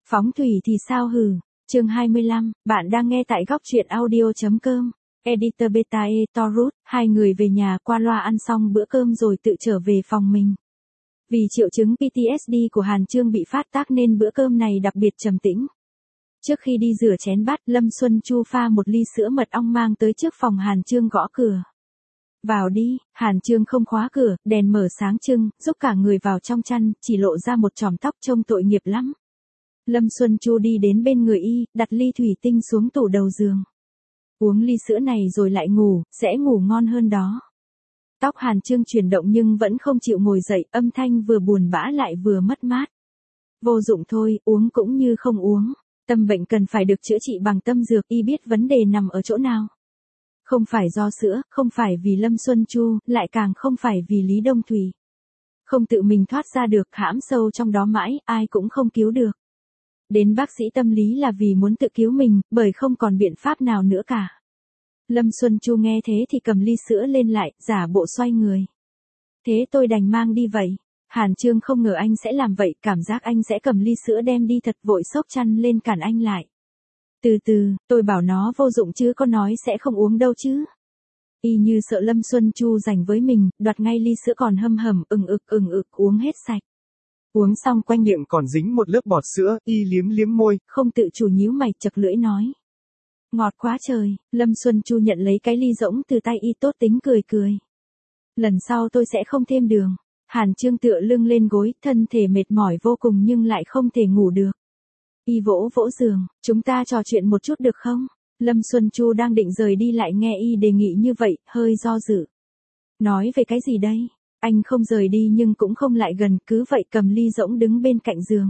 Phóng thủy thì sao hừ. Chương 25, bạn đang nghe tại góc truyện audio.com. Editor Beta Torut, hai người về nhà qua loa ăn xong bữa cơm rồi tự trở về phòng mình. Vì triệu chứng PTSD của Hàn Chương bị phát tác nên bữa cơm này đặc biệt trầm tĩnh. Trước khi đi rửa chén bát, Lâm Xuân Chu pha một ly sữa mật ong mang tới trước phòng Hàn Chương gõ cửa. Vào đi. Hàn Chương không khóa cửa, đèn mở sáng trưng, giúp cả người vào trong chăn, chỉ lộ ra một chòm tóc trông tội nghiệp lắm. Lâm Xuân Chu đi đến bên người y, đặt ly thủy tinh xuống tủ đầu giường. Uống ly sữa này rồi lại ngủ, sẽ ngủ ngon hơn đó. Tóc Hàn Chương chuyển động nhưng vẫn không chịu ngồi dậy, âm thanh vừa buồn bã lại vừa mất mát. Vô dụng thôi, uống cũng như không uống. Tâm bệnh cần phải được chữa trị bằng tâm dược, y biết vấn đề nằm ở chỗ nào. Không phải do sữa, không phải vì Lâm Xuân Chu, lại càng không phải vì Lý Đông Thủy. Không tự mình thoát ra được, hãm sâu trong đó mãi, ai cũng không cứu được. Đến bác sĩ tâm lý là vì muốn tự cứu mình, bởi không còn biện pháp nào nữa cả. Lâm Xuân Chu nghe thế thì cầm ly sữa lên lại, giả bộ xoay người. Thế tôi đành mang đi vậy. Hàn Chương không ngờ anh sẽ làm vậy, cảm giác anh sẽ cầm ly sữa đem đi thật vội xốc chăn lên cản anh lại. Từ từ, tôi bảo nó vô dụng chứ có nói sẽ không uống đâu chứ. Y như sợ Lâm Xuân Chu giành với mình, đoạt ngay ly sữa còn hâm hầm, ừng ực uống hết sạch. Uống xong quanh miệng còn dính một lớp bọt sữa, y liếm liếm môi, không tự chủ nhíu mày chật lưỡi nói. Ngọt quá trời. Lâm Xuân Chu nhận lấy cái ly rỗng từ tay y tốt tính cười. Lần sau tôi sẽ không thêm đường. Hàn Chương tựa lưng lên gối, thân thể mệt mỏi vô cùng nhưng lại không thể ngủ được. Y vỗ giường, chúng ta trò chuyện một chút được không? Lâm Xuân Chu đang định rời đi lại nghe y đề nghị như vậy, hơi do dự. Nói về cái gì đây? Anh không rời đi nhưng cũng không lại gần, cứ vậy cầm ly rỗng đứng bên cạnh giường.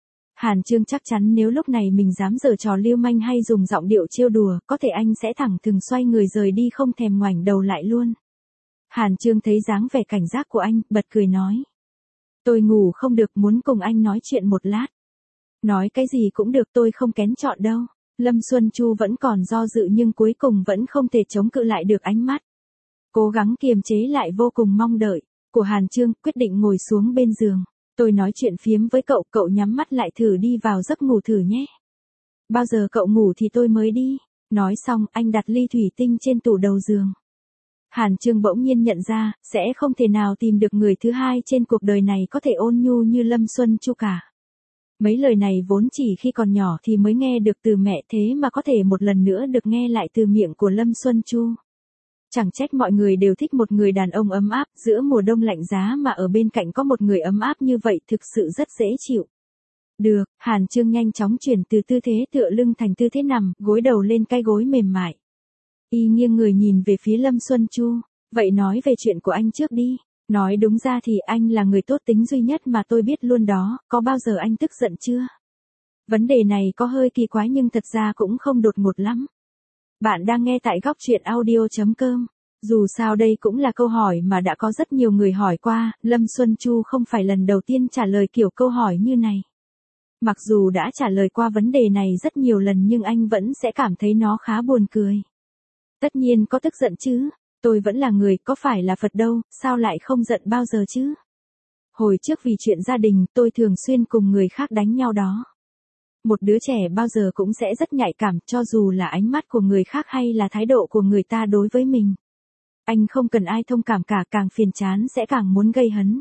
Hàn Chương chắc chắn nếu lúc này mình dám giở trò lưu manh hay dùng giọng điệu trêu đùa, có thể anh sẽ thẳng thừng xoay người rời đi không thèm ngoảnh đầu lại luôn. Hàn Chương thấy dáng vẻ cảnh giác của anh, bật cười nói. Tôi ngủ không được, muốn cùng anh nói chuyện một lát. Nói cái gì cũng được, tôi không kén chọn đâu. Lâm Xuân Chu vẫn còn do dự nhưng cuối cùng vẫn không thể chống cự lại được ánh mắt. Cố gắng kiềm chế lại vô cùng mong đợi của Hàn Chương, quyết định ngồi xuống bên giường. Tôi nói chuyện phiếm với cậu, cậu nhắm mắt lại thử đi vào giấc ngủ thử nhé. Bao giờ cậu ngủ thì tôi mới đi. Nói xong, anh đặt ly thủy tinh trên tủ đầu giường. Hàn Chương bỗng nhiên nhận ra, sẽ không thể nào tìm được người thứ hai trên cuộc đời này có thể ôn nhu như Lâm Xuân Chu cả. Mấy lời này vốn chỉ khi còn nhỏ thì mới nghe được từ mẹ, thế mà có thể một lần nữa được nghe lại từ miệng của Lâm Xuân Chu. Chẳng trách mọi người đều thích một người đàn ông ấm áp, giữa mùa đông lạnh giá mà ở bên cạnh có một người ấm áp như vậy thực sự rất dễ chịu. Được, Hàn Chương nhanh chóng chuyển từ tư thế tựa lưng thành tư thế nằm, gối đầu lên cái gối mềm mại. Y nghiêng người nhìn về phía Lâm Xuân Chu, vậy nói về chuyện của anh trước đi. Nói đúng ra thì anh là người tốt tính duy nhất mà tôi biết luôn đó, có bao giờ anh tức giận chưa? Vấn đề này có hơi kỳ quái nhưng thật ra cũng không đột ngột lắm. Bạn đang nghe tại góc truyện audio.com. Dù sao đây cũng là câu hỏi mà đã có rất nhiều người hỏi qua, Lâm Xuân Chu không phải lần đầu tiên trả lời kiểu câu hỏi như này. Mặc dù đã trả lời qua vấn đề này rất nhiều lần nhưng anh vẫn sẽ cảm thấy nó khá buồn cười. Tất nhiên có tức giận chứ, tôi vẫn là người, có phải là Phật đâu, sao lại không giận bao giờ chứ? Hồi trước vì chuyện gia đình, tôi thường xuyên cùng người khác đánh nhau đó. Một đứa trẻ bao giờ cũng sẽ rất nhạy cảm, cho dù là ánh mắt của người khác hay là thái độ của người ta đối với mình. Anh không cần ai thông cảm cả, càng phiền chán sẽ càng muốn gây hấn.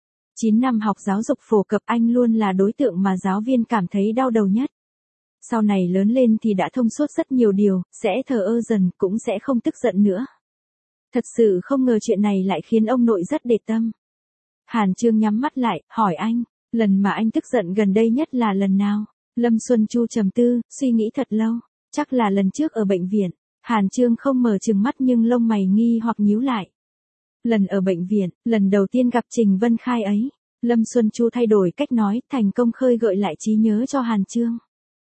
9 năm học giáo dục phổ cập anh luôn là đối tượng mà giáo viên cảm thấy đau đầu nhất. Sau này lớn lên thì đã thông suốt rất nhiều điều, sẽ thờ ơ dần, cũng sẽ không tức giận nữa. Thật sự không ngờ chuyện này lại khiến ông nội rất để tâm. Hàn Chương nhắm mắt lại, hỏi anh, lần mà anh tức giận gần đây nhất là lần nào? Lâm Xuân Chu trầm tư, suy nghĩ thật lâu, chắc là lần trước ở bệnh viện. Hàn Chương không mở trừng mắt nhưng lông mày nghi hoặc nhíu lại. Lần ở bệnh viện, lần đầu tiên gặp Trình Vân Khai ấy. Lâm Xuân Chu thay đổi cách nói, thành công khơi gợi lại trí nhớ cho Hàn Chương.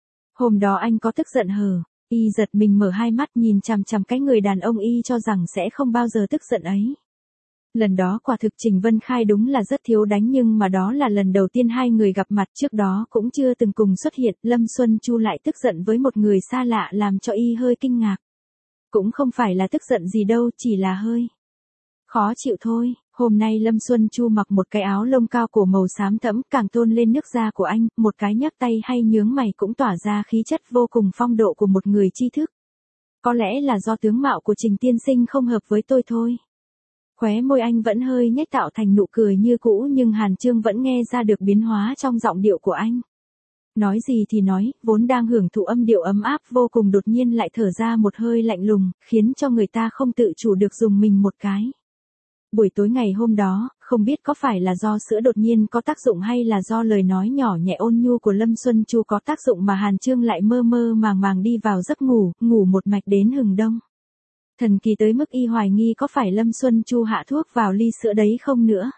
Hôm đó anh có tức giận hờ? Y giật mình mở hai mắt nhìn chằm chằm cái người đàn ông y cho rằng sẽ không bao giờ tức giận ấy. Lần đó quả thực Trình Vân Khai đúng là rất thiếu đánh nhưng mà đó là lần đầu tiên hai người gặp mặt, trước đó cũng chưa từng cùng xuất hiện. Lâm Xuân Chu lại tức giận với một người xa lạ làm cho y hơi kinh ngạc. Cũng không phải là tức giận gì đâu, chỉ là hơi khó chịu thôi. Hôm nay Lâm Xuân Chu mặc một cái áo lông cao cổ màu xám thẫm, càng tôn lên nước da của anh, một cái nhấc tay hay nhướng mày cũng tỏa ra khí chất vô cùng phong độ của một người tri thức. Có lẽ là do tướng mạo của Trình tiên sinh không hợp với tôi thôi. Khóe môi anh vẫn hơi nhếch tạo thành nụ cười như cũ, nhưng Hàn Chương vẫn nghe ra được biến hóa trong giọng điệu của anh. Nói gì thì nói, vốn đang hưởng thụ âm điệu ấm áp vô cùng đột nhiên lại thở ra một hơi lạnh lùng, khiến cho người ta không tự chủ được dùng mình một cái. Buổi tối ngày hôm đó, không biết có phải là do sữa đột nhiên có tác dụng hay là do lời nói nhỏ nhẹ ôn nhu của Lâm Xuân Chu có tác dụng mà Hàn Chương lại mơ mơ màng màng đi vào giấc ngủ, ngủ một mạch đến hừng đông. Thần kỳ tới mức y hoài nghi có phải Lâm Xuân Chu hạ thuốc vào ly sữa đấy không nữa.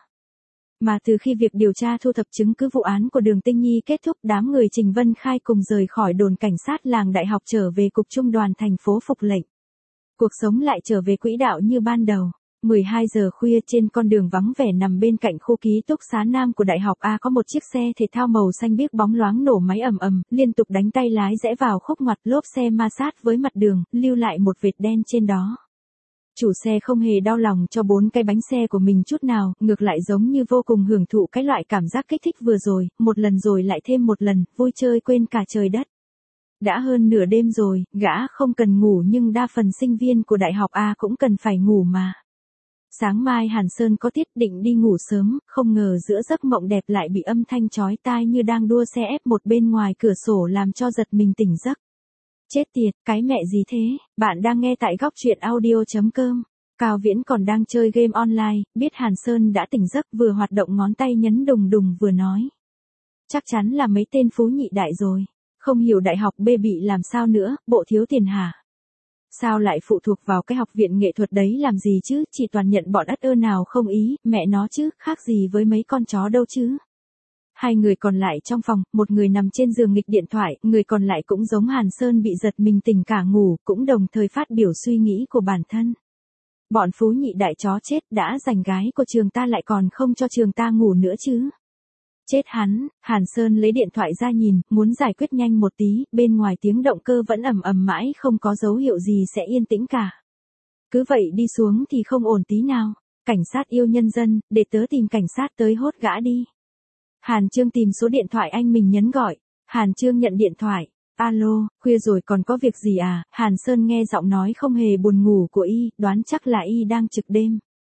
Mà từ khi việc điều tra thu thập chứng cứ vụ án của Đường Tinh Nhi kết thúc, đám người Trình Vân Khai cùng rời khỏi đồn cảnh sát làng đại học trở về cục trung đoàn thành phố phục lệnh. Cuộc sống lại trở về quỹ đạo như ban đầu. 12 giờ khuya trên con đường vắng vẻ nằm bên cạnh khu ký túc xá Nam của Đại học A có một chiếc xe thể thao màu xanh biếc bóng loáng nổ máy ầm ầm, liên tục đánh tay lái rẽ vào khúc ngoặt, lốp xe ma sát với mặt đường, lưu lại một vệt đen trên đó. Chủ xe không hề đau lòng cho 4 cái bánh xe của mình chút nào, ngược lại giống như vô cùng hưởng thụ cái loại cảm giác kích thích vừa rồi, một lần rồi lại thêm một lần, vui chơi quên cả trời đất. Đã hơn nửa đêm rồi, gã không cần ngủ nhưng đa phần sinh viên của Đại học A cũng cần phải ngủ mà. Sáng mai Hàn Sơn có tiết định đi ngủ sớm, không ngờ giữa giấc mộng đẹp lại bị âm thanh chói tai như đang đua xe F1 bên ngoài cửa sổ làm cho giật mình tỉnh giấc. Chết tiệt, cái mẹ gì thế? Bạn đang nghe tại góc truyện audio.com. Cao Viễn còn đang chơi game online, biết Hàn Sơn đã tỉnh giấc vừa hoạt động ngón tay nhấn đùng đùng vừa nói. Chắc chắn là mấy tên phú nhị đại rồi. Không hiểu đại học B bị làm sao nữa, bộ thiếu tiền hả? Sao lại phụ thuộc vào cái học viện nghệ thuật đấy làm gì chứ, chỉ toàn nhận bọn ất ơ nào không ý, mẹ nó chứ, khác gì với mấy con chó đâu chứ. Hai người còn lại trong phòng, một người nằm trên giường nghịch điện thoại, người còn lại cũng giống Hàn Sơn bị giật mình tỉnh cả ngủ, cũng đồng thời phát biểu suy nghĩ của bản thân. Bọn phú nhị đại chó chết, đã giành gái của trường ta lại còn không cho trường ta ngủ nữa chứ. Chết hắn, Hàn Sơn lấy điện thoại ra nhìn, muốn giải quyết nhanh một tí, bên ngoài tiếng động cơ vẫn ầm ầm mãi không có dấu hiệu gì sẽ yên tĩnh cả. Cứ vậy đi xuống thì không ổn tí nào. Cảnh sát yêu nhân dân, để tớ tìm cảnh sát tới hốt gã đi. Hàn Chương tìm số điện thoại anh mình nhấn gọi. Hàn Chương nhận điện thoại. Alo, khuya rồi còn có việc gì à? Hàn Sơn nghe giọng nói không hề buồn ngủ của y, đoán chắc là y đang trực đêm.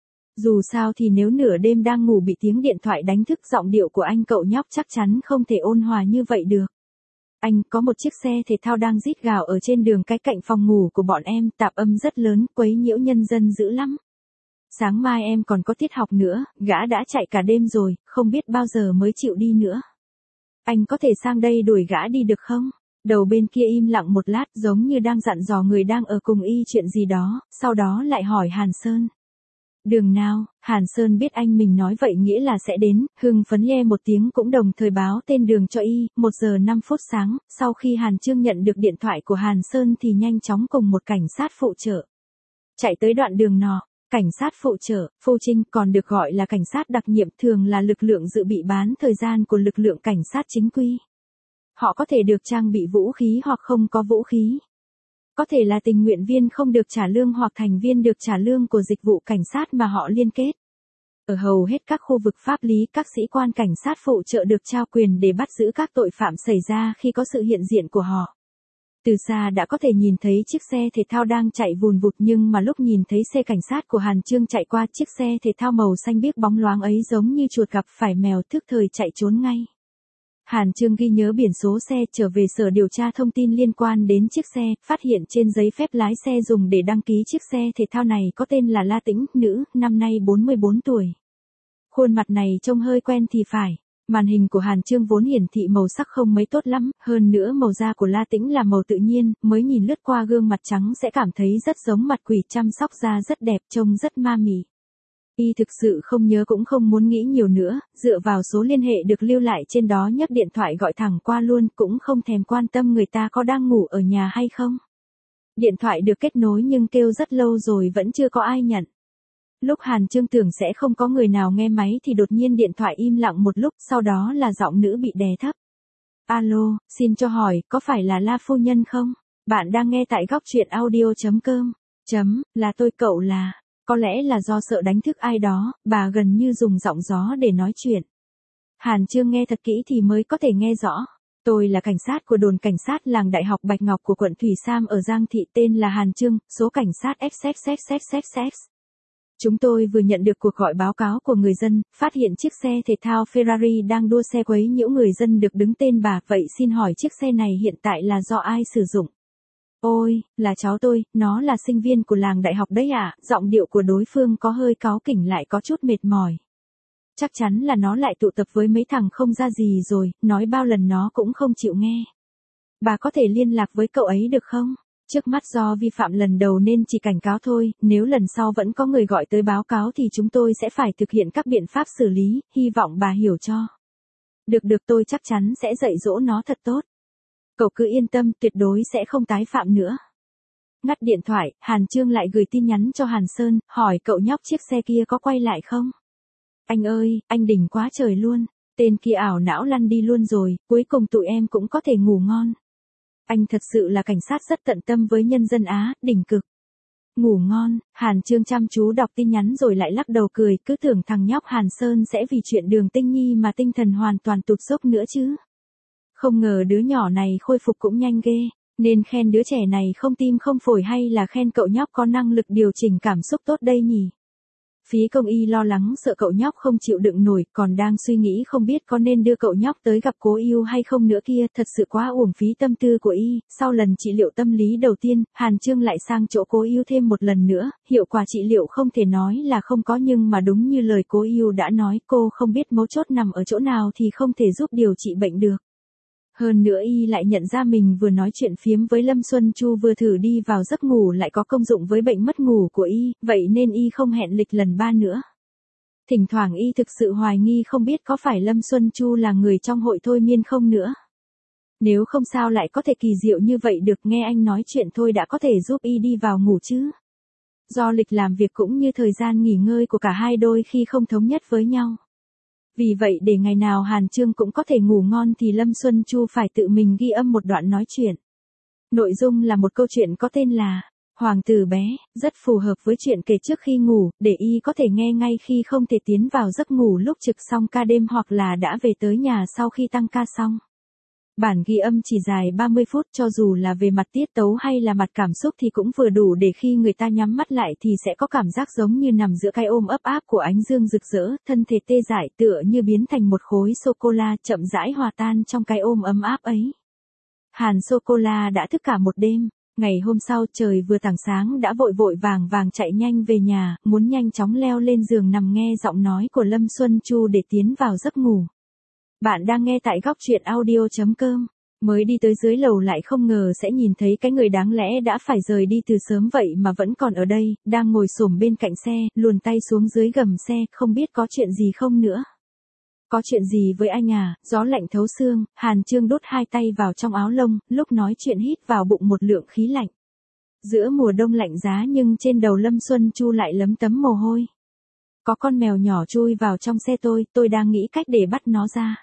Dù sao thì nếu nửa đêm đang ngủ bị tiếng điện thoại đánh thức, giọng điệu của anh cậu nhóc chắc chắn không thể ôn hòa như vậy được. Anh, có một chiếc xe thể thao đang rít gào ở trên đường cái cạnh phòng ngủ của bọn em, tạp âm rất lớn, quấy nhiễu nhân dân dữ lắm. Sáng mai em còn có tiết học nữa, gã đã chạy cả đêm rồi, không biết bao giờ mới chịu đi nữa. Anh có thể sang đây đuổi gã đi được không? Đầu bên kia im lặng một lát, giống như đang dặn dò người đang ở cùng y chuyện gì đó, sau đó lại hỏi Hàn Sơn. Đường nào? Hàn Sơn biết anh mình nói vậy nghĩa là sẽ đến, hưng phấn le một tiếng cũng đồng thời báo tên đường cho y. 1 giờ 5 phút sáng, sau khi Hàn Chương nhận được điện thoại của Hàn Sơn thì nhanh chóng cùng một cảnh sát phụ trợ. Chạy tới đoạn đường nọ, cảnh sát phụ trợ, phu trinh còn được gọi là cảnh sát đặc nhiệm, thường là lực lượng dự bị bán thời gian của lực lượng cảnh sát chính quy. Họ có thể được trang bị vũ khí hoặc không có vũ khí. Có thể là tình nguyện viên không được trả lương hoặc thành viên được trả lương của dịch vụ cảnh sát mà họ liên kết. Ở hầu hết các khu vực pháp lý, các sĩ quan cảnh sát phụ trợ được trao quyền để bắt giữ các tội phạm xảy ra khi có sự hiện diện của họ. Từ xa đã có thể nhìn thấy chiếc xe thể thao đang chạy vùn vụt, nhưng mà lúc nhìn thấy xe cảnh sát của Hàn Chương chạy qua, chiếc xe thể thao màu xanh biếc bóng loáng ấy giống như chuột gặp phải mèo, thức thời chạy trốn ngay. Hàn Chương ghi nhớ biển số xe, trở về sở điều tra thông tin liên quan đến chiếc xe, phát hiện trên giấy phép lái xe dùng để đăng ký chiếc xe thể thao này có tên là La Tĩnh, nữ, năm nay 44 tuổi. Khuôn mặt này trông hơi quen thì phải. Màn hình của Hàn Chương vốn hiển thị màu sắc không mấy tốt lắm, hơn nữa màu da của La Tĩnh là màu tự nhiên, mới nhìn lướt qua gương mặt trắng sẽ cảm thấy rất giống mặt quỷ, chăm sóc da rất đẹp, trông rất ma mị. Y thực sự không nhớ cũng không muốn nghĩ nhiều nữa, dựa vào số liên hệ được lưu lại trên đó nhấc điện thoại gọi thẳng qua luôn, cũng không thèm quan tâm người ta có đang ngủ ở nhà hay không. Điện thoại được kết nối nhưng kêu rất lâu rồi vẫn chưa có ai nhận. Lúc Hàn Chương tưởng sẽ không có người nào nghe máy thì đột nhiên điện thoại im lặng một lúc, sau đó là giọng nữ bị đè thấp. Alo, xin cho hỏi, có phải là La phu nhân không? Bạn đang nghe tại góc truyện audio.com. Là tôi, cậu là... Có lẽ là do sợ đánh thức ai đó, bà gần như dùng giọng gió để nói chuyện. Hàn Chương nghe thật kỹ thì mới có thể nghe rõ. Tôi là cảnh sát của đồn cảnh sát làng Đại học Bạch Ngọc của quận Thủy Sam ở Giang Thị, tên là Hàn Chương, số cảnh sát XXXXXX. Chúng tôi vừa nhận được cuộc gọi báo cáo của người dân, phát hiện chiếc xe thể thao Ferrari đang đua xe quấy nhiễu người dân được đứng tên bà, vậy xin hỏi chiếc xe này hiện tại là do ai sử dụng? Ôi, là cháu tôi, nó là sinh viên của làng đại học đấy ạ. Giọng điệu của đối phương có hơi cáu kỉnh lại có chút mệt mỏi. Chắc chắn là nó lại tụ tập với mấy thằng không ra gì rồi, nói bao lần nó cũng không chịu nghe. Bà có thể liên lạc với cậu ấy được không? Trước mắt do vi phạm lần đầu nên chỉ cảnh cáo thôi, nếu lần sau vẫn có người gọi tới báo cáo thì chúng tôi sẽ phải thực hiện các biện pháp xử lý, hy vọng bà hiểu cho. Được tôi chắc chắn sẽ dạy dỗ nó thật tốt. Cậu cứ yên tâm, tuyệt đối sẽ không tái phạm nữa. Ngắt điện thoại, Hàn Chương lại gửi tin nhắn cho Hàn Sơn, hỏi cậu nhóc chiếc xe kia có quay lại không? Anh ơi, anh đỉnh quá trời luôn. Tên kia ảo não lăn đi luôn rồi, cuối cùng tụi em cũng có thể ngủ ngon. Anh thật sự là cảnh sát rất tận tâm với nhân dân Á, đỉnh cực. Ngủ ngon, Hàn Chương chăm chú đọc tin nhắn rồi lại lắc đầu cười, cứ tưởng thằng nhóc Hàn Sơn sẽ vì chuyện Đường Tinh Nhi mà tinh thần hoàn toàn tụt dốc nữa chứ. Không ngờ đứa nhỏ này khôi phục cũng nhanh ghê, nên khen đứa trẻ này không tim không phổi hay là khen cậu nhóc có năng lực điều chỉnh cảm xúc tốt đây nhỉ? Phía công y lo lắng sợ cậu nhóc không chịu đựng nổi, còn đang suy nghĩ không biết có nên đưa cậu nhóc tới gặp cố yêu hay không nữa kia, thật sự quá uổng phí tâm tư của y. Sau lần trị liệu tâm lý đầu tiên, Hàn Chương lại sang chỗ cố yêu thêm một lần nữa, hiệu quả trị liệu không thể nói là không có nhưng mà đúng như lời cố yêu đã nói, cô không biết mấu chốt nằm ở chỗ nào thì không thể giúp điều trị bệnh được. Hơn nữa y lại nhận ra mình vừa nói chuyện phiếm với Lâm Xuân Chu vừa thử đi vào giấc ngủ lại có công dụng với bệnh mất ngủ của y, vậy nên y không hẹn lịch lần 3 nữa. Thỉnh thoảng y thực sự hoài nghi không biết có phải Lâm Xuân Chu là người trong hội thôi miên không nữa. Nếu không sao lại có thể kỳ diệu như vậy được, nghe anh nói chuyện thôi đã có thể giúp y đi vào ngủ chứ. Do lịch làm việc cũng như thời gian nghỉ ngơi của cả hai đôi khi không thống nhất với nhau. Vì vậy để ngày nào Hàn Chương cũng có thể ngủ ngon thì Lâm Xuân Chu phải tự mình ghi âm một đoạn nói chuyện. Nội dung là một câu chuyện có tên là Hoàng tử bé, rất phù hợp với chuyện kể trước khi ngủ, để y có thể nghe ngay khi không thể tiến vào giấc ngủ lúc trực xong ca đêm hoặc là đã về tới nhà sau khi tăng ca xong. Bản ghi âm chỉ dài 30 phút, cho dù là về mặt tiết tấu hay là mặt cảm xúc thì cũng vừa đủ để khi người ta nhắm mắt lại thì sẽ có cảm giác giống như nằm giữa cái ôm ấp áp của ánh dương rực rỡ, thân thể tê dại tựa như biến thành một khối sô-cô-la chậm rãi hòa tan trong cái ôm ấm áp ấy. Hàn sô-cô-la đã thức cả một đêm, ngày hôm sau trời vừa tảng sáng đã vội vội vàng vàng chạy nhanh về nhà, muốn nhanh chóng leo lên giường nằm nghe giọng nói của Lâm Xuân Chu để tiến vào giấc ngủ. Bạn đang nghe tại góc truyện audio.com. Mới đi tới dưới lầu lại không ngờ sẽ nhìn thấy cái người đáng lẽ đã phải rời đi từ sớm vậy mà vẫn còn ở đây, đang ngồi xổm bên cạnh xe, luồn tay xuống dưới gầm xe, không biết có chuyện gì không nữa. Có chuyện gì với anh à? Gió lạnh thấu xương, Hàn Chương đút hai tay vào trong áo lông, lúc nói chuyện hít vào bụng một lượng khí lạnh. Giữa mùa đông lạnh giá nhưng trên đầu Lâm Xuân Chu lại lấm tấm mồ hôi. Có con mèo nhỏ chui vào trong xe tôi đang nghĩ cách để bắt nó ra.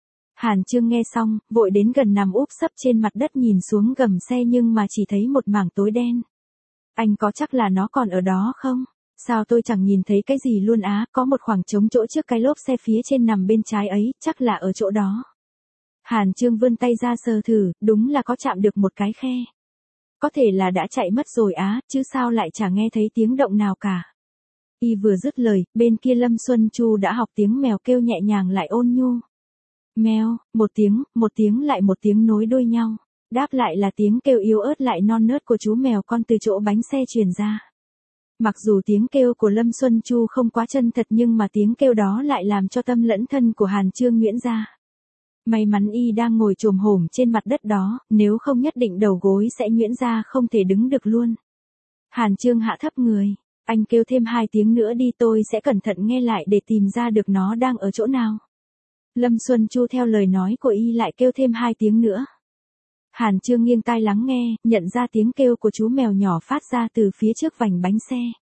Hàn Chương nghe xong, vội đến gần nằm úp sấp trên mặt đất nhìn xuống gầm xe nhưng mà chỉ thấy một mảng tối đen. Anh có chắc là nó còn ở đó không? Sao tôi chẳng nhìn thấy cái gì luôn á, có một khoảng trống chỗ trước cái lốp xe phía trên nằm bên trái ấy, chắc là ở chỗ đó. Hàn Chương vươn tay ra sờ thử, đúng là có chạm được một cái khe. Có thể là đã chạy mất rồi á, chứ sao lại chả nghe thấy tiếng động nào cả. Y vừa dứt lời, bên kia Lâm Xuân Chu đã học tiếng mèo kêu nhẹ nhàng lại ôn nhu. Mèo, một tiếng lại một tiếng nối đuôi nhau. Đáp lại là tiếng kêu yếu ớt lại non nớt của chú mèo con từ chỗ bánh xe truyền ra. Mặc dù tiếng kêu của Lâm Xuân Chu không quá chân thật nhưng mà tiếng kêu đó lại làm cho tâm lẫn thân của Hàn Chương nhuyễn ra. May mắn y đang ngồi chồm hổm trên mặt đất đó, nếu không nhất định đầu gối sẽ nhuyễn ra không thể đứng được luôn. Hàn Chương hạ thấp người. Anh kêu thêm 2 tiếng nữa đi, tôi sẽ cẩn thận nghe lại để tìm ra được nó đang ở chỗ nào. Lâm Xuân Chu theo lời nói của y lại kêu thêm 2 tiếng nữa. Hàn Chương nghiêng tai lắng nghe, nhận ra tiếng kêu của chú mèo nhỏ phát ra từ phía trước vành bánh xe.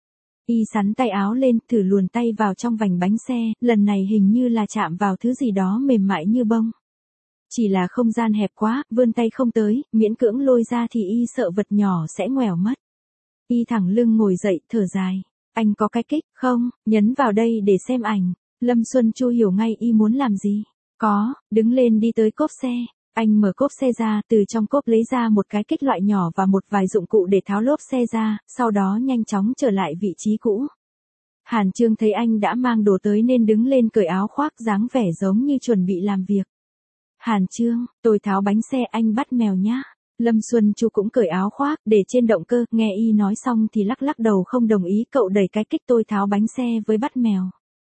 Y xắn tay áo lên, thử luồn tay vào trong vành bánh xe, lần này hình như là chạm vào thứ gì đó mềm mại như bông. Chỉ là không gian hẹp quá, vươn tay không tới, miễn cưỡng lôi ra thì y sợ vật nhỏ sẽ ngoẻo mất. Y thẳng lưng ngồi dậy, thở dài. Anh có cái kích, không, nhấn vào đây để xem ảnh. Lâm Xuân Chu hiểu ngay y muốn làm gì. Có, đứng lên đi tới cốp xe. Anh mở cốp xe ra, từ trong cốp lấy ra một cái kích loại nhỏ và một vài dụng cụ để tháo lốp xe ra, sau đó nhanh chóng trở lại vị trí cũ. Hàn Chương thấy anh đã mang đồ tới nên đứng lên cởi áo khoác dáng vẻ giống như chuẩn bị làm việc. Hàn Chương, tôi tháo bánh xe anh bắt mèo nhá. Lâm Xuân Chu cũng cởi áo khoác để trên động cơ, nghe y nói xong thì lắc lắc đầu không đồng ý, cậu đẩy cái kích tôi tháo bánh xe với bắt mèo.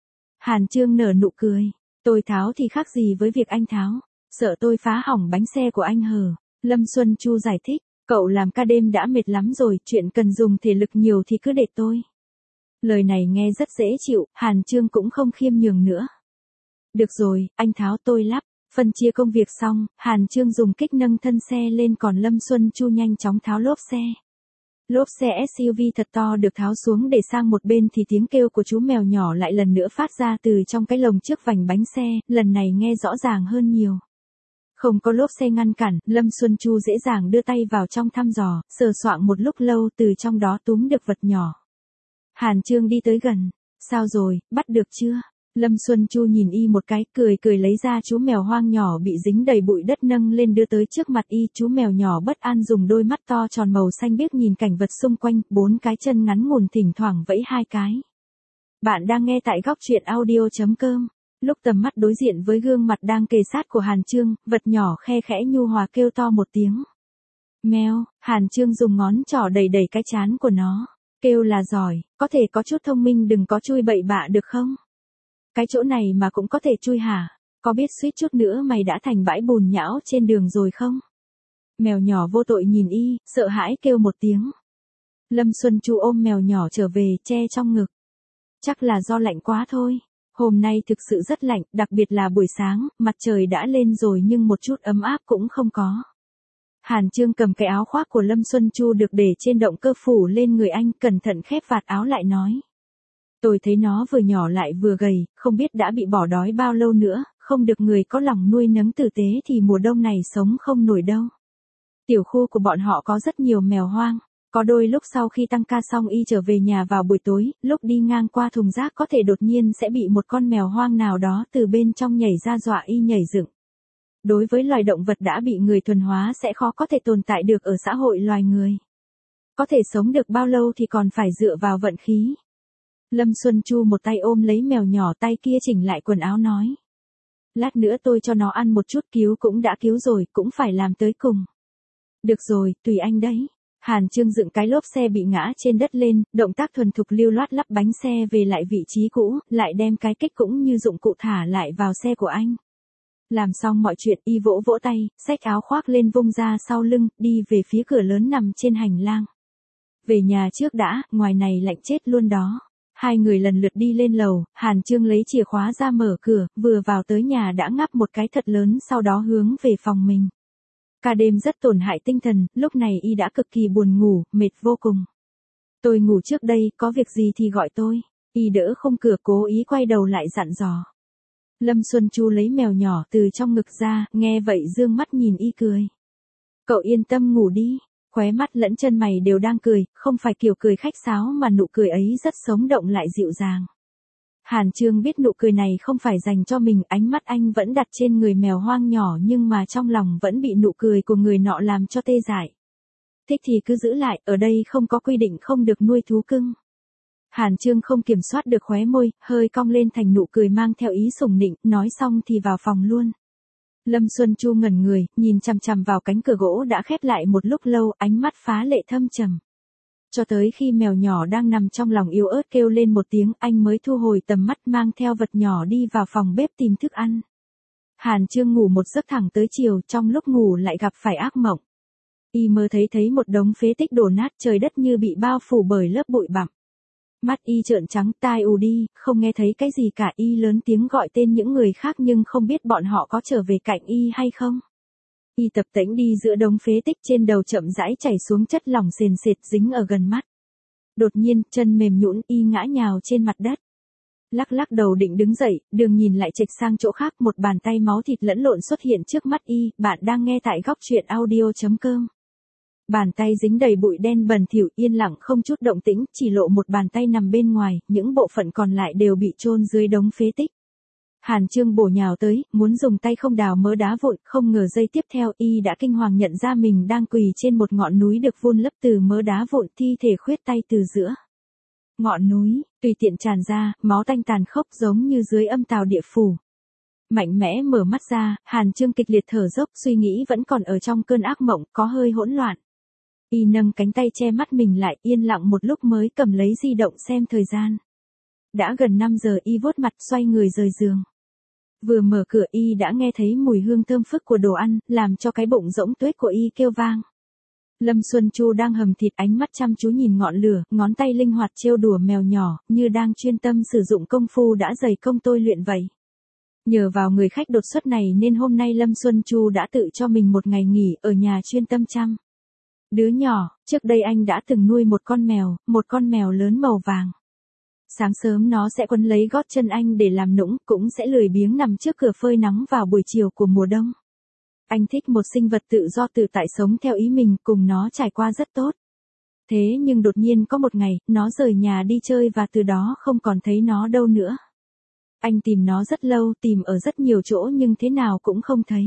Hàn Chương nở nụ cười, tôi tháo thì khác gì với việc anh tháo, sợ tôi phá hỏng bánh xe của anh hờ. Lâm Xuân Chu giải thích, cậu làm ca đêm đã mệt lắm rồi, chuyện cần dùng thể lực nhiều thì cứ để tôi. Lời này nghe rất dễ chịu, Hàn Chương cũng không khiêm nhường nữa. Được rồi, anh tháo tôi lắp. Phân chia công việc xong, Hàn Chương dùng kích nâng thân xe lên còn Lâm Xuân Chu nhanh chóng tháo lốp xe. Lốp xe SUV thật to được tháo xuống để sang một bên thì tiếng kêu của chú mèo nhỏ lại lần nữa phát ra từ trong cái lồng trước vành bánh xe, lần này nghe rõ ràng hơn nhiều. Không có lốp xe ngăn cản, Lâm Xuân Chu dễ dàng đưa tay vào trong thăm dò, sờ soạng một lúc lâu từ trong đó túm được vật nhỏ. Hàn Chương đi tới gần. Sao rồi, bắt được chưa? Lâm Xuân Chu nhìn y một cái, cười lấy ra chú mèo hoang nhỏ bị dính đầy bụi đất nâng lên đưa tới trước mặt y. Chú mèo nhỏ bất an dùng đôi mắt to tròn màu xanh biếc nhìn cảnh vật xung quanh, 4 cái chân ngắn ngủn thỉnh thoảng vẫy 2 cái. Bạn đang nghe tại góc truyện audio.com. Lúc tầm mắt đối diện với gương mặt đang kề sát của Hàn Chương, vật nhỏ khe khẽ nhu hòa kêu to một tiếng. Mèo, Hàn Chương dùng ngón trỏ đẩy cái trán của nó. Kêu là giỏi, có thể có chút thông minh đừng có chui bậy bạ được không? Cái chỗ này mà cũng có thể chui hả? Có biết suýt chút nữa mày đã thành bãi bùn nhão trên đường rồi không? Mèo nhỏ vô tội nhìn y, sợ hãi kêu một tiếng. Lâm Xuân Chu ôm mèo nhỏ trở về, che trong ngực. Chắc là do lạnh quá thôi. Hôm nay thực sự rất lạnh, đặc biệt là buổi sáng, mặt trời đã lên rồi nhưng một chút ấm áp cũng không có. Hàn Chương cầm cái áo khoác của Lâm Xuân Chu được để trên động cơ phủ lên người anh, cẩn thận khép vạt áo lại nói. Tôi thấy nó vừa nhỏ lại vừa gầy, không biết đã bị bỏ đói bao lâu nữa, không được người có lòng nuôi nấng tử tế thì mùa đông này sống không nổi đâu. Tiểu khu của bọn họ có rất nhiều mèo hoang, có đôi lúc sau khi tăng ca xong y trở về nhà vào buổi tối, lúc đi ngang qua thùng rác có thể đột nhiên sẽ bị một con mèo hoang nào đó từ bên trong nhảy ra dọa y nhảy dựng. Đối với loài động vật đã bị người thuần hóa sẽ khó có thể tồn tại được ở xã hội loài người. Có thể sống được bao lâu thì còn phải dựa vào vận khí. Lâm Xuân Chu một tay ôm lấy mèo nhỏ, tay kia chỉnh lại quần áo nói. Lát nữa tôi cho nó ăn một chút, cứu cũng đã cứu rồi, cũng phải làm tới cùng. Được rồi, tùy anh đấy. Hàn Chương dựng cái lốp xe bị ngã trên đất lên, động tác thuần thục lưu loát lắp bánh xe về lại vị trí cũ, lại đem cái kích cũng như dụng cụ thả lại vào xe của anh. Làm xong mọi chuyện y vỗ tay, xách áo khoác lên vung ra sau lưng, đi về phía cửa lớn nằm trên hành lang. Về nhà trước đã, ngoài này lạnh chết luôn đó. Hai người lần lượt đi lên lầu, Hàn Chương lấy chìa khóa ra mở cửa, vừa vào tới nhà đã ngáp một cái thật lớn sau đó hướng về phòng mình. Cả đêm rất tổn hại tinh thần, lúc này y đã cực kỳ buồn ngủ, mệt vô cùng. Tôi ngủ trước đây, có việc gì thì gọi tôi. Y đỡ khung cửa cố ý quay đầu lại dặn dò. Lâm Xuân Chu lấy mèo nhỏ từ trong ngực ra, nghe vậy dương mắt nhìn y cười. Cậu yên tâm ngủ đi. Khóe mắt lẫn chân mày đều đang cười, không phải kiểu cười khách sáo mà nụ cười ấy rất sống động lại dịu dàng. Hàn Chương biết nụ cười này không phải dành cho mình, ánh mắt anh vẫn đặt trên người mèo hoang nhỏ nhưng mà trong lòng vẫn bị nụ cười của người nọ làm cho tê dại. Thích thì cứ giữ lại, ở đây không có quy định không được nuôi thú cưng. Hàn Chương không kiểm soát được khóe môi, hơi cong lên thành nụ cười mang theo ý sủng nịnh, nói xong thì vào phòng luôn. Lâm Xuân Chu ngẩn người, nhìn chằm chằm vào cánh cửa gỗ đã khép lại một lúc lâu, ánh mắt phá lệ thâm trầm. Cho tới khi mèo nhỏ đang nằm trong lòng yếu ớt kêu lên một tiếng, anh mới thu hồi tầm mắt mang theo vật nhỏ đi vào phòng bếp tìm thức ăn. Hàn Chương ngủ một giấc thẳng tới chiều, trong lúc ngủ lại gặp phải ác mộng. Y mơ thấy một đống phế tích đổ nát, trời đất như bị bao phủ bởi lớp bụi bặm. Mắt y trợn trắng, tai ù đi, không nghe thấy cái gì cả. Y lớn tiếng gọi tên những người khác nhưng không biết bọn họ có trở về cạnh y hay không. Y tập tễnh đi giữa đống phế tích, trên đầu chậm rãi chảy xuống chất lỏng sền sệt dính ở gần mắt. Đột nhiên, chân mềm nhũn, y ngã nhào trên mặt đất. Lắc đầu định đứng dậy, đường nhìn lại chệch sang chỗ khác, một bàn tay máu thịt lẫn lộn xuất hiện trước mắt y. Bạn đang nghe tại góc truyện audio.com. Bàn tay dính đầy bụi đen bẩn thỉu yên lặng không chút động tĩnh, chỉ lộ một bàn tay nằm bên ngoài, những bộ phận còn lại đều bị chôn dưới đống phế tích. Hàn Chương bổ nhào tới, muốn dùng tay không đào mớ đá vụn, không ngờ giây tiếp theo y đã kinh hoàng nhận ra mình đang quỳ trên một ngọn núi được vun lấp từ mớ đá vụn, thi thể khuyết tay từ giữa. Ngọn núi, tùy tiện tràn ra, máu tanh tàn khốc giống như dưới âm tào địa phủ. Mạnh mẽ mở mắt ra, Hàn Chương kịch liệt thở dốc, suy nghĩ vẫn còn ở trong cơn ác mộng, có hơi hỗn loạn. Y nâng cánh tay che mắt mình lại, yên lặng một lúc mới cầm lấy di động xem thời gian. Đã gần 5 giờ, y vuốt mặt xoay người rời giường. Vừa mở cửa y đã nghe thấy mùi hương thơm phức của đồ ăn, làm cho cái bụng rỗng tuếch của y kêu vang. Lâm Xuân Chu đang hầm thịt, ánh mắt chăm chú nhìn ngọn lửa, ngón tay linh hoạt trêu đùa mèo nhỏ, như đang chuyên tâm sử dụng công phu đã dày công tôi luyện vậy. Nhờ vào người khách đột xuất này nên hôm nay Lâm Xuân Chu đã tự cho mình một ngày nghỉ ở nhà chuyên tâm chăm. Đứa nhỏ, trước đây anh đã từng nuôi một con mèo lớn màu vàng. Sáng sớm nó sẽ quấn lấy gót chân anh để làm nũng, cũng sẽ lười biếng nằm trước cửa phơi nắng vào buổi chiều của mùa đông. Anh thích một sinh vật tự do tự tại sống theo ý mình, cùng nó trải qua rất tốt. Thế nhưng đột nhiên có một ngày, nó rời nhà đi chơi và từ đó không còn thấy nó đâu nữa. Anh tìm nó rất lâu, tìm ở rất nhiều chỗ nhưng thế nào cũng không thấy.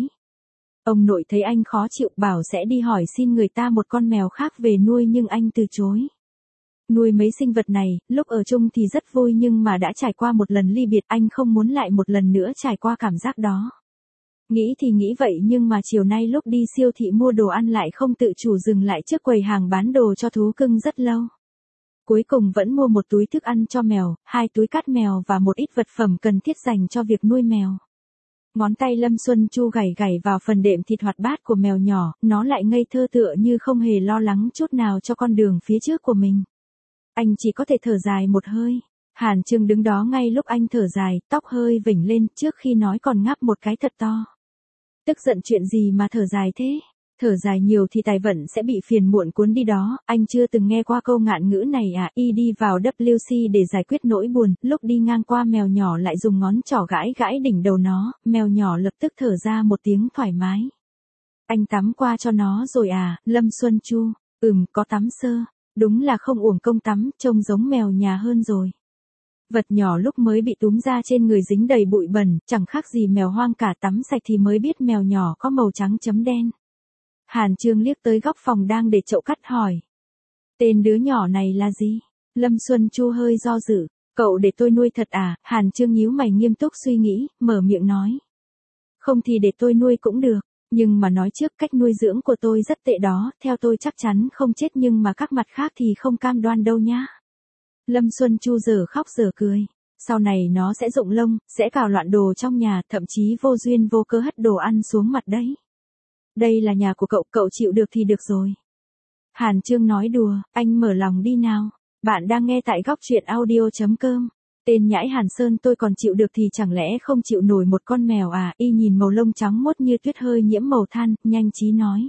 Ông nội thấy anh khó chịu, bảo sẽ đi hỏi xin người ta một con mèo khác về nuôi nhưng anh từ chối. Nuôi mấy sinh vật này, lúc ở chung thì rất vui nhưng mà đã trải qua một lần ly biệt, anh không muốn lại một lần nữa trải qua cảm giác đó. Nghĩ thì nghĩ vậy nhưng mà chiều nay lúc đi siêu thị mua đồ ăn lại không tự chủ dừng lại trước quầy hàng bán đồ cho thú cưng rất lâu. Cuối cùng vẫn mua một túi thức ăn cho mèo, 2 túi cát mèo và một ít vật phẩm cần thiết dành cho việc nuôi mèo. Ngón tay Lâm Xuân Chu gảy gảy vào phần đệm thịt hoạt bát của mèo nhỏ, nó lại ngây thơ tựa như không hề lo lắng chút nào cho con đường phía trước của mình. Anh chỉ có thể thở dài một hơi. Hàn Chương đứng đó ngay lúc anh thở dài, tóc hơi vểnh lên, trước khi nói còn ngáp một cái thật to. Tức giận chuyện gì mà thở dài thế? Thở dài nhiều thì tài vận sẽ bị phiền muộn cuốn đi đó, anh chưa từng nghe qua câu ngạn ngữ này à? Y đi vào WC để giải quyết nỗi buồn, lúc đi ngang qua mèo nhỏ lại dùng ngón trỏ gãi gãi đỉnh đầu nó, mèo nhỏ lập tức thở ra một tiếng thoải mái. Anh tắm qua cho nó rồi à? Lâm Xuân Chu, có tắm sơ, đúng là không uổng công tắm, trông giống mèo nhà hơn rồi. Vật nhỏ lúc mới bị túm ra trên người dính đầy bụi bẩn, chẳng khác gì mèo hoang cả, tắm sạch thì mới biết mèo nhỏ có màu trắng chấm đen. Hàn Chương liếc tới góc phòng đang để chậu cắt hỏi. Tên đứa nhỏ này là gì? Lâm Xuân Chu hơi do dự. Cậu để tôi nuôi thật à? Hàn Chương nhíu mày nghiêm túc suy nghĩ, mở miệng nói. Không thì để tôi nuôi cũng được, nhưng mà nói trước cách nuôi dưỡng của tôi rất tệ đó, theo tôi chắc chắn không chết nhưng mà các mặt khác thì không cam đoan đâu nhá. Lâm Xuân Chu giờ khóc giờ cười. Sau này nó sẽ rụng lông, sẽ cào loạn đồ trong nhà, thậm chí vô duyên vô cớ hất đồ ăn xuống mặt đấy. Đây là nhà của cậu, cậu chịu được thì được rồi. Hàn Chương nói đùa, anh mở lòng đi nào. Bạn đang nghe tại góc truyện audio.com. Tên nhãi Hàn Sơn tôi còn chịu được thì chẳng lẽ không chịu nổi một con mèo à? Y nhìn màu lông trắng muốt như tuyết hơi nhiễm màu than, nhanh trí nói.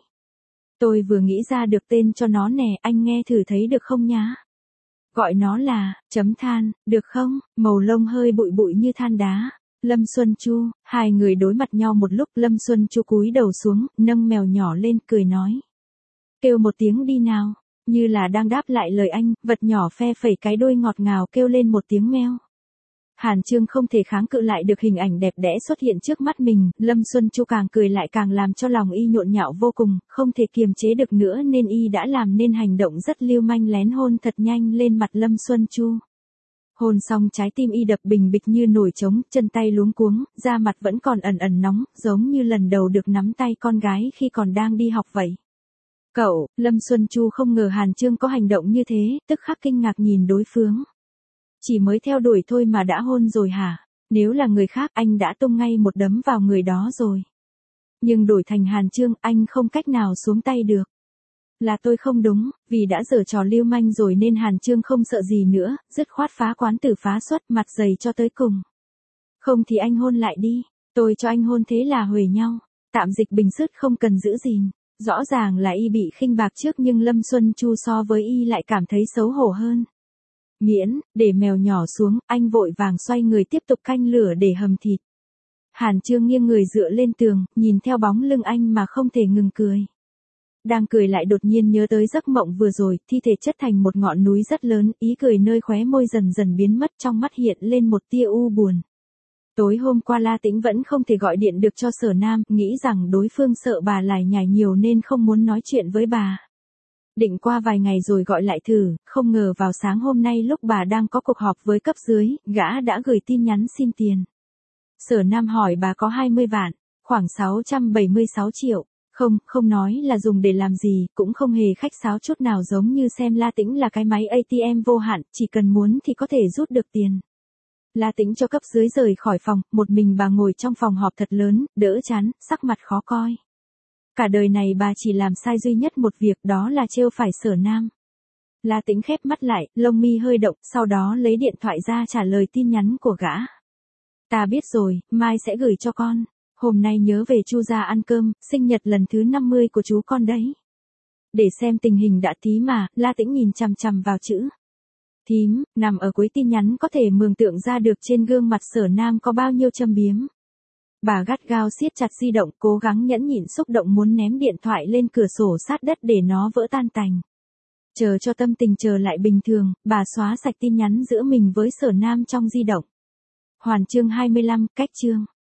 Tôi vừa nghĩ ra được tên cho nó nè, anh nghe thử thấy được không nhá? Gọi nó là, than, được không? Màu lông hơi bụi bụi như than đá. Lâm Xuân Chu, hai người đối mặt nhau một lúc, Lâm Xuân Chu cúi đầu xuống, nâng mèo nhỏ lên, cười nói. Kêu một tiếng đi nào. Như là đang đáp lại lời anh, vật nhỏ phe phẩy cái đuôi ngọt ngào kêu lên một tiếng meo. Hàn Chương không thể kháng cự lại được hình ảnh đẹp đẽ xuất hiện trước mắt mình, Lâm Xuân Chu càng cười lại càng làm cho lòng y nhộn nhạo vô cùng, không thể kiềm chế được nữa nên y đã làm nên hành động rất lưu manh lén hôn thật nhanh lên mặt Lâm Xuân Chu. Hôn xong trái tim y đập bình bịch như nổi trống, chân tay luống cuống, da mặt vẫn còn ẩn ẩn nóng, giống như lần đầu được nắm tay con gái khi còn đang đi học vậy. Cậu, Lâm Xuân Chu không ngờ Hàn Chương có hành động như thế, tức khắc kinh ngạc nhìn đối phương. Chỉ mới theo đuổi thôi mà đã hôn rồi hả? Nếu là người khác anh đã tung ngay một đấm vào người đó rồi. Nhưng đổi thành Hàn Chương anh không cách nào xuống tay được. Là tôi không đúng, vì đã giở trò lưu manh rồi nên Hàn Chương không sợ gì nữa, dứt khoát phá quán tử phá xuất, mặt dày cho tới cùng. Không thì anh hôn lại đi, tôi cho anh hôn thế là huề nhau, tạm dịch bình sứt không cần giữ gìn. Rõ ràng là y bị khinh bạc trước nhưng Lâm Xuân Chu so với y lại cảm thấy xấu hổ hơn. Miễn, để mèo nhỏ xuống, anh vội vàng xoay người tiếp tục canh lửa để hầm thịt. Hàn Chương nghiêng người dựa lên tường, nhìn theo bóng lưng anh mà không thể ngừng cười. Đang cười lại đột nhiên nhớ tới giấc mộng vừa rồi, thi thể chất thành một ngọn núi rất lớn, ý cười nơi khóe môi dần dần biến mất, trong mắt hiện lên một tia u buồn. Tối hôm qua La Tĩnh vẫn không thể gọi điện được cho Sở Nam, nghĩ rằng đối phương sợ bà lải nhải nhiều nên không muốn nói chuyện với bà. Định qua vài ngày rồi gọi lại thử, không ngờ vào sáng hôm nay lúc bà đang có cuộc họp với cấp dưới, gã đã gửi tin nhắn xin tiền. Sở Nam hỏi bà có 20 vạn, khoảng 676 triệu. Không nói là dùng để làm gì, cũng không hề khách sáo chút nào, giống như xem La Tĩnh là cái máy ATM vô hạn, chỉ cần muốn thì có thể rút được tiền. La Tĩnh cho cấp dưới rời khỏi phòng, một mình bà ngồi trong phòng họp thật lớn, đỡ chán, sắc mặt khó coi. Cả đời này bà chỉ làm sai duy nhất một việc, đó là trêu phải Sở Nam. La Tĩnh khép mắt lại, lông mi hơi động, sau đó lấy điện thoại ra trả lời tin nhắn của gã. Ta biết rồi, mai sẽ gửi cho con. Hôm nay nhớ về Chu gia ăn cơm, sinh nhật lần thứ 50 của chú con đấy. Để xem tình hình đã tí mà, La Tĩnh nhìn chằm chằm vào chữ thím, nằm ở cuối tin nhắn có thể mường tượng ra được trên gương mặt Sở Nam có bao nhiêu châm biếm. Bà gắt gao siết chặt di động, cố gắng nhẫn nhịn xúc động muốn ném điện thoại lên cửa sổ sát đất để nó vỡ tan tành. Chờ cho tâm tình trở lại bình thường, bà xóa sạch tin nhắn giữa mình với Sở Nam trong di động. Hoàn chương 25, cách chương.